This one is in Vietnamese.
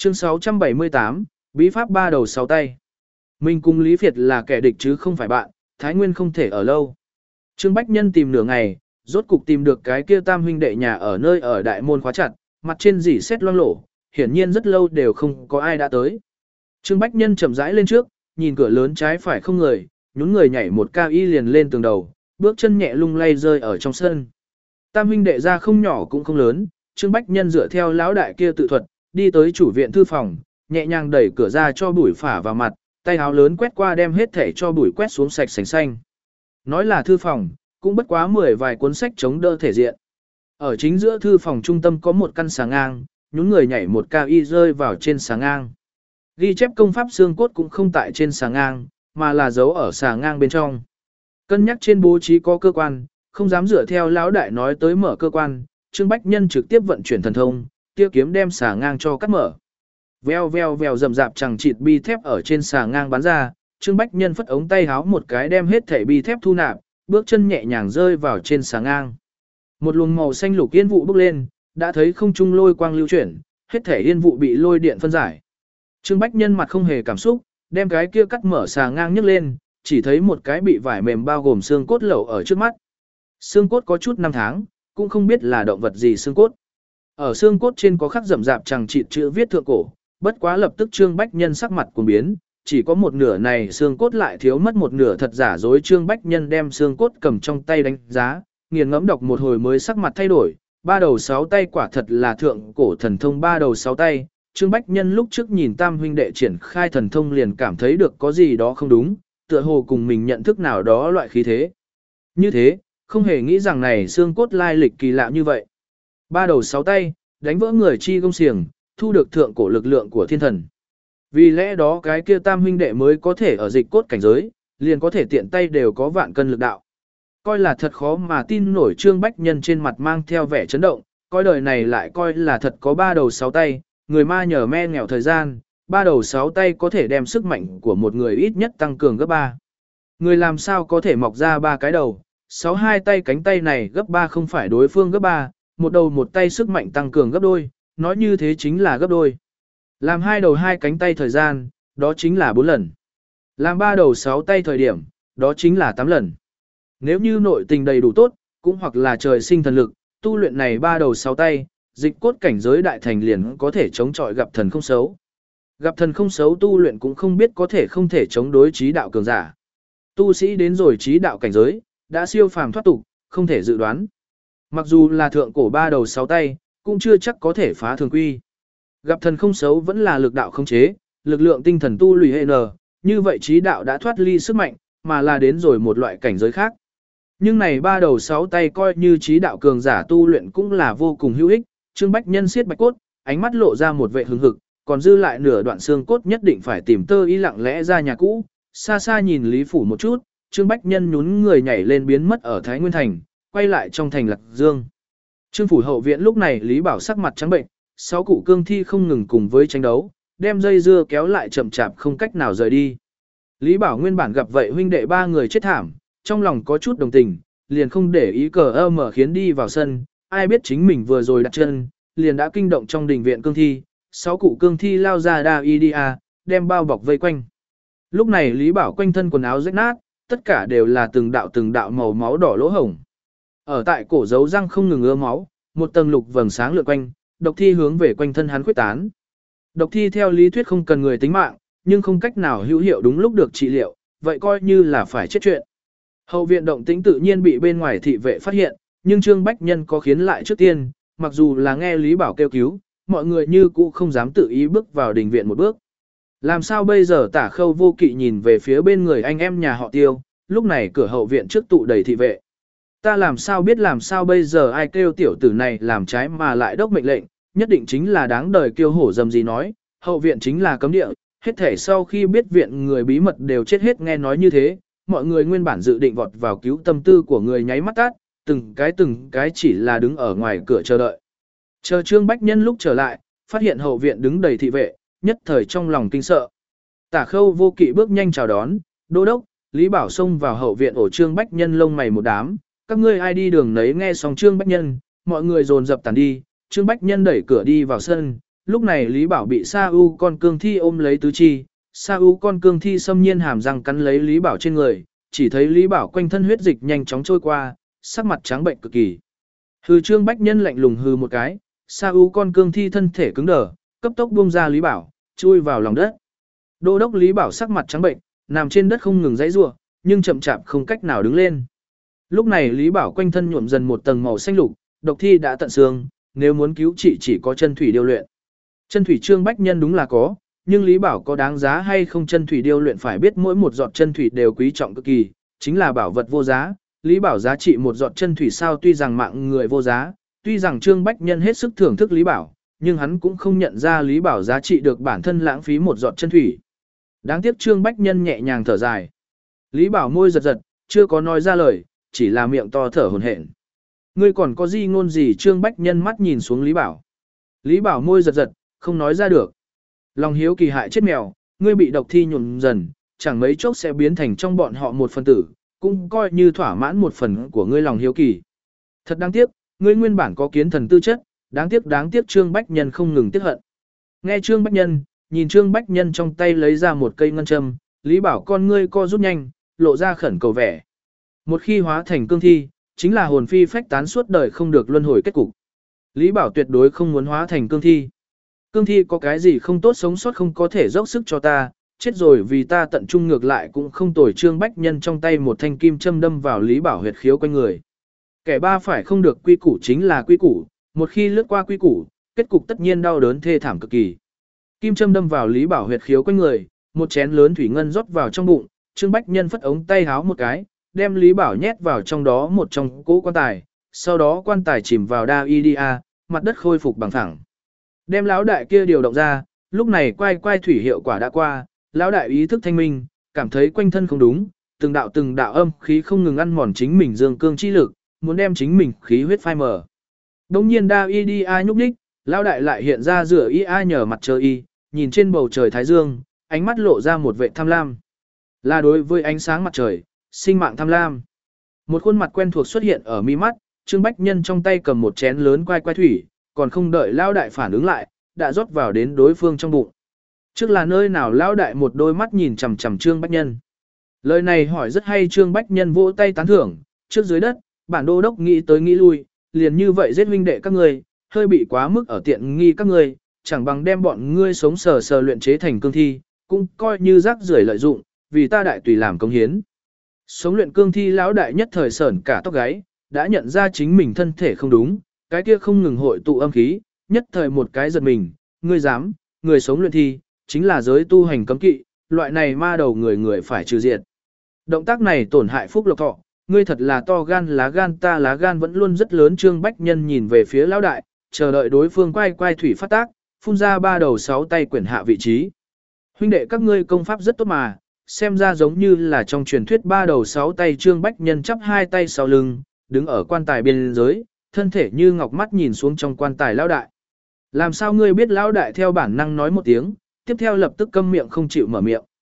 Chương 678, Bí pháp ba đầu sáu tay. Mình cùng Lý Việt là kẻ địch chứ không phải bạn, Thái Nguyên không thể ở lâu. Trương Bách Nhân tìm nửa ngày, rốt cục tìm được cái kia tam huynh đệ nhà ở nơi ở đại môn khóa chặt, mặt trên dỉ sét loang lổ, hiển nhiên rất lâu đều không có ai đã tới. Trương Bách Nhân chậm rãi lên trước, nhìn cửa lớn trái phải không người, nhún người nhảy một cao y liền lên tường đầu, bước chân nhẹ lung lay rơi ở trong sân. Tam huynh đệ ra không nhỏ cũng không lớn, Trương Bách Nhân dựa theo lão đại kia tự thuật, đi tới chủ viện thư phòng, nhẹ nhàng đẩy cửa ra cho bụi phả vào mặt, tay áo lớn quét qua đem hết thể cho bụi quét xuống sạch sành xanh. Nói là thư phòng, cũng bất quá 10 vài cuốn sách chống đỡ thể diện. Ở chính giữa thư phòng trung tâm có một căn xà ngang, nhún người nhảy một cao y rơi vào trên xà ngang. Ghi chép công pháp xương cốt cũng không tại trên xà ngang, mà là giấu ở xà ngang bên trong. Cân nhắc trên bố trí có cơ quan, không dám dựa theo lão đại nói tới mở cơ quan, Trương Bách Nhân trực tiếp vận chuyển thần thông, tiêu kiếm đem xà ngang cho cắt mở. Veo veo veo rầm rạp chẳng chịt bi thép ở trên xà ngang bắn ra, Trương Bách Nhân phất ống tay háo một cái đem hết thể bi thép thu nạp, bước chân nhẹ nhàng rơi vào trên xà ngang. Một luồng màu xanh lục yên vụ bốc lên, đã thấy không trung lôi quang lưu chuyển, hết thể yên vụ bị lôi điện phân giải. Trương Bách Nhân mặt không hề cảm xúc, đem cái kia cắt mở xà ngang nhấc lên, chỉ thấy một cái bị vải mềm bao gồm xương cốt lẩu ở trước mắt. Xương cốt có chút năm tháng, cũng không biết là động vật gì xương cốt. Ở xương cốt trên có khắc rậm rạp chẳng chịt chữ viết thượng cổ, bất quá lập tức Trương Bách Nhân sắc mặt cuồng biến, chỉ có một nửa này xương cốt lại thiếu mất một nửa thật giả dối. Trương Bách Nhân đem xương cốt cầm trong tay đánh giá, nghiền ngẫm đọc một hồi mới sắc mặt thay đổi, ba đầu sáu tay quả thật là thượng cổ thần thông ba đầu sáu tay. Trương Bách Nhân lúc trước nhìn tam huynh đệ triển khai thần thông liền cảm thấy được có gì đó không đúng, tựa hồ cùng mình nhận thức nào đó loại khí thế. Như thế, không hề nghĩ rằng này xương cốt lai lịch kỳ lạ như vậy. Ba đầu sáu tay, đánh vỡ người chi công xiềng, thu được thượng cổ lực lượng của thiên thần. Vì lẽ đó cái kia tam huynh đệ mới có thể ở dịch cốt cảnh giới, liền có thể tiện tay đều có vạn cân lực đạo. Coi là thật khó mà tin nổi. Trương Bách Nhân trên mặt mang theo vẻ chấn động, coi đời này lại coi là thật có ba đầu sáu tay, người ma nhờ me nghèo thời gian, ba đầu sáu tay có thể đem sức mạnh của một người ít nhất tăng cường gấp 3. Người làm sao có thể mọc ra ba cái đầu, 6 tay cánh tay này gấp 3 không phải đối phương gấp 3, một đầu một tay sức mạnh tăng cường gấp đôi, nói như thế chính là gấp đôi. Làm 2 đầu 2 cánh tay thời gian, đó chính là 4 lần. Làm 3 đầu 6 tay thời điểm, đó chính là 8 lần. Nếu như nội tình đầy đủ tốt, cũng hoặc là trời sinh thần lực, tu luyện này 3 đầu 6 tay, dịch cốt cảnh giới đại thành liền có thể chống chọi gặp thần không xấu. Gặp thần không xấu tu luyện cũng không biết có thể không thể chống đối trí đạo cường giả. Tu sĩ đến rồi trí đạo cảnh giới, đã siêu phàm thoát tục, không thể dự đoán. Mặc dù là thượng cổ 3 đầu 6 tay, cũng chưa chắc có thể phá thường quy. Gặp thần không xấu vẫn là lực đạo không chế, lực lượng tinh thần tu lùi hệ nờ, như vậy trí đạo đã thoát ly sức mạnh, mà là đến rồi một loại cảnh giới khác. Nhưng này 3 đầu 6 tay coi như trí đạo cường giả tu luyện cũng là vô cùng hữu ích. Trương Bách Nhân siết bạch cốt, ánh mắt lộ ra một vẻ hứng hực, còn dư lại nửa đoạn xương cốt nhất định phải tìm tơ y lặng lẽ ra nhà cũ. Xa xa nhìn Lý Phủ một chút, Trương Bách Nhân nhún người nhảy lên biến mất ở Thái Nguyên Thành, quay lại trong thành Lạc Dương. Trương Phủ hậu viện lúc này Lý Bảo sắc mặt trắng bệnh, 6 cụ cương thi không ngừng cùng với tranh đấu, đem dây dưa kéo lại chậm chạp không cách nào rời đi. Lý Bảo nguyên bản gặp vậy huynh đệ 3 người chết thảm, trong lòng có chút đồng tình, liền không để ý cờ mở khiến đi vào sân, ai biết chính mình vừa rồi đặt chân, liền đã kinh động trong đình viện cương thi, 6 cụ cương thi lao ra đa idia, đem bao bọc vây quanh. Lúc này Lý Bảo quanh thân quần áo rách nát, tất cả đều là từng đạo màu máu đỏ lỗ hổng. Ở tại cổ dấu răng không ngừng ứa máu, một tầng lục vầng sáng lượn quanh, độc thi hướng về quanh thân hắn khuyết tán. Độc thi theo lý thuyết không cần người tính mạng, nhưng không cách nào hữu hiệu đúng lúc được trị liệu, vậy coi như là phải chết chuyện. Hậu viện động tĩnh tự nhiên bị bên ngoài thị vệ phát hiện, nhưng Trương Bách Nhân có khiến lại trước tiên, mặc dù là nghe Lý Bảo kêu cứu, mọi người như cũ không dám tự ý bước vào đình viện một bước. Làm sao bây giờ? Tả Khâu Vô Kỵ nhìn về phía bên người anh em nhà họ Tiêu, lúc này cửa hậu viện trước tụ đầy thị vệ. Ta làm sao biết làm sao bây giờ ai kêu tiểu tử này làm trái mà lại đốc mệnh lệnh, nhất định chính là đáng đời kêu hổ dầm gì nói, hậu viện chính là cấm địa, hết thể sau khi biết viện người bí mật đều chết hết. Nghe nói như thế, mọi người nguyên bản dự định vọt vào cứu tâm tư của người nháy mắt tát, từng cái chỉ là đứng ở ngoài cửa chờ đợi. Chờ Trương Bách Nhân lúc trở lại, phát hiện hậu viện đứng đầy thị vệ, nhất thời trong lòng kinh sợ. Tả Khâu Vô Kỵ bước nhanh chào đón, đô đốc, Lý Bảo xông vào hậu viện ổ Trương Bách Nhân lông mày một đám, các ngươi ai đi đường nấy. Nghe xong Trương Bách Nhân, mọi người dồn dập tản đi, Trương Bách Nhân đẩy cửa đi vào sân, lúc này Lý Bảo bị Sa U con cương thi ôm lấy tứ chi, Sa U con cương thi xâm nhiên hàm răng cắn lấy Lý Bảo trên người, chỉ thấy Lý Bảo quanh thân huyết dịch nhanh chóng trôi qua, sắc mặt trắng bệnh cực kỳ. Hư Trương Bách Nhân lạnh lùng hư một cái, Sa U con cương thi thân thể cứng đờ, cấp tốc buông ra Lý Bảo, chui vào lòng đất. Đô đốc Lý Bảo sắc mặt trắng bệnh, nằm trên đất không ngừng giãy giụa, nhưng chậm chạp không cách nào đứng lên. Lúc này Lý Bảo quanh thân nhuộm dần một tầng màu xanh lục, độc thi đã tận xương, nếu muốn cứu trị chỉ có chân thủy điêu luyện. Chân thủy Trương Bách Nhân đúng là có, nhưng Lý Bảo có đáng giá hay không chân thủy điêu luyện phải biết mỗi một giọt chân thủy đều quý trọng cực kỳ, chính là bảo vật vô giá. Lý Bảo giá trị một giọt chân thủy sao tuy rằng mạng người vô giá, tuy rằng Trương Bách Nhân hết sức thưởng thức Lý Bảo, nhưng hắn cũng không nhận ra Lý Bảo giá trị được bản thân lãng phí một giọt chân thủy. Đáng tiếc Trương Bách Nhân nhẹ nhàng thở dài. Lý Bảo môi giật giật, chưa có nói ra lời, chỉ là miệng to thở hổn hển. Ngươi còn có gì ngôn gì? Trương Bách Nhân mắt nhìn xuống Lý Bảo. Lý Bảo môi giật giật, không nói ra được. Lòng hiếu kỳ hại chết mèo, ngươi bị độc thi nhuộm dần, chẳng mấy chốc sẽ biến thành trong bọn họ một phần tử, cũng coi như thỏa mãn một phần của ngươi lòng hiếu kỳ. Thật đáng tiếc, ngươi nguyên bản có kiến thần tư chất, đáng tiếc Trương Bách Nhân không ngừng tiếc hận. Nghe Trương Bách Nhân, nhìn Trương Bách Nhân trong tay lấy ra một cây ngân châm, Lý Bảo con ngươi co rút nhanh, lộ ra khẩn cầu vẻ. Một khi hóa thành cương thi, chính là hồn phi phách tán suốt đời không được luân hồi kết cục. Lý Bảo tuyệt đối không muốn hóa thành cương thi. Cương thi có cái gì không tốt, sống sót không có thể dốc sức cho ta, chết rồi vì ta tận trung ngược lại cũng không tồi. Trương Bách Nhân trong tay một thanh kim châm đâm vào Lý Bảo huyệt khiếu quanh người. Kẻ ba phải không được quy củ chính là quy củ, một khi lướt qua quy củ, kết cục tất nhiên đau đớn thê thảm cực kỳ. Kim châm đâm vào Lý Bảo huyệt khiếu quanh người, một chén lớn thủy ngân rót vào trong bụng, Trương Bách Nhân phất ống tay háo một cái, đem Lý Bảo nhét vào trong đó một trong cỗ quan tài, sau đó quan tài chìm vào Đa-i-đi-a, mặt đất khôi phục bằng phẳng. Đem lão đại kia điều động ra, lúc này quay thủy hiệu quả đã qua, lão đại ý thức thanh minh, cảm thấy quanh thân không đúng, từng đạo âm khí không ngừng ăn mòn chính mình dương cương chi lực, muốn đem chính mình khí huyết phai mờ. Đông nhiên Đa-i-đi-a nhúc nhích, lão đại lại hiện ra rửa y-a nhờ mặt trời y, nhìn trên bầu trời thái dương, ánh mắt lộ ra một vẻ tham lam. Là đối với ánh sáng mặt trời, sinh mạng tham lam. Một khuôn mặt quen thuộc xuất hiện ở mi mắt, Trương Bách Nhân trong tay cầm một chén lớn quay thủy, còn không đợi lão đại phản ứng lại, đã rót vào đến đối phương trong bụng. Trước là nơi nào? Lão đại một đôi mắt nhìn chằm chằm Trương Bách Nhân. Lời này hỏi rất hay. Trương Bách Nhân vỗ tay tán thưởng, trước dưới đất, bản đô đốc nghĩ tới nghĩ lui, liền như vậy giết huynh đệ các ngươi, hơi bị quá mức ở tiện nghi các ngươi, chẳng bằng đem bọn ngươi sống sờ sờ luyện chế thành cương thi, cũng coi như rác rưởi lợi dụng, vì ta đại tùy làm công hiến. Sống luyện cương thi lão đại nhất thời sởn cả tóc gáy, đã nhận ra chính mình thân thể không đúng, cái kia không ngừng hội tụ âm khí, nhất thời một cái giật mình, ngươi dám, người sống luyện thi, chính là giới tu hành cấm kỵ, loại này ma đầu người phải trừ diệt. Động tác này tổn hại phúc lộc thọ, ngươi thật là to gan, lá gan ta lá gan vẫn luôn rất lớn. Trương Bách Nhân nhìn về phía lão đại, chờ đợi đối phương quay thủy phát tác, phun ra ba đầu sáu tay quyển hạ vị trí. Huynh đệ các ngươi công pháp rất tốt mà, xem ra giống như là trong truyền thuyết ba đầu sáu tay. Trương Bách Nhân chắp hai tay sau lưng, đứng ở quan tài bên dưới, thân thể như ngọc mắt nhìn xuống trong quan tài lão đại. Làm sao ngươi biết? Lão đại theo bản năng nói một tiếng, tiếp theo lập tức câm miệng không chịu mở miệng.